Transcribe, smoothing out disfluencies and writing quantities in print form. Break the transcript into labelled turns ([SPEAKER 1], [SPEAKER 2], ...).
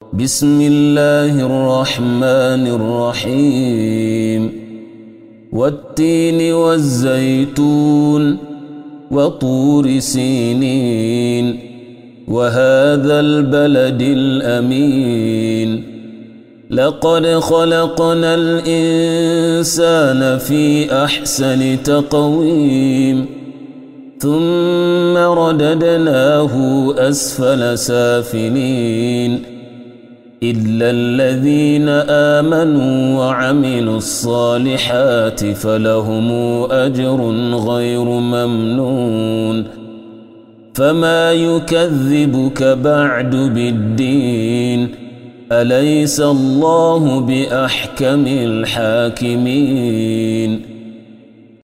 [SPEAKER 1] بسم الله الرحمن الرحيم والتين والزيتون وطور سينين وهذا البلد الأمين لقد خلقنا الإنسان في أحسن تقويم ثم رددناه أسفل سافلين إلا الذين آمنوا وعملوا الصالحات فلهم أجر غير ممنون فما يكذبك بعد بالدين أليس الله بأحكم الحاكمين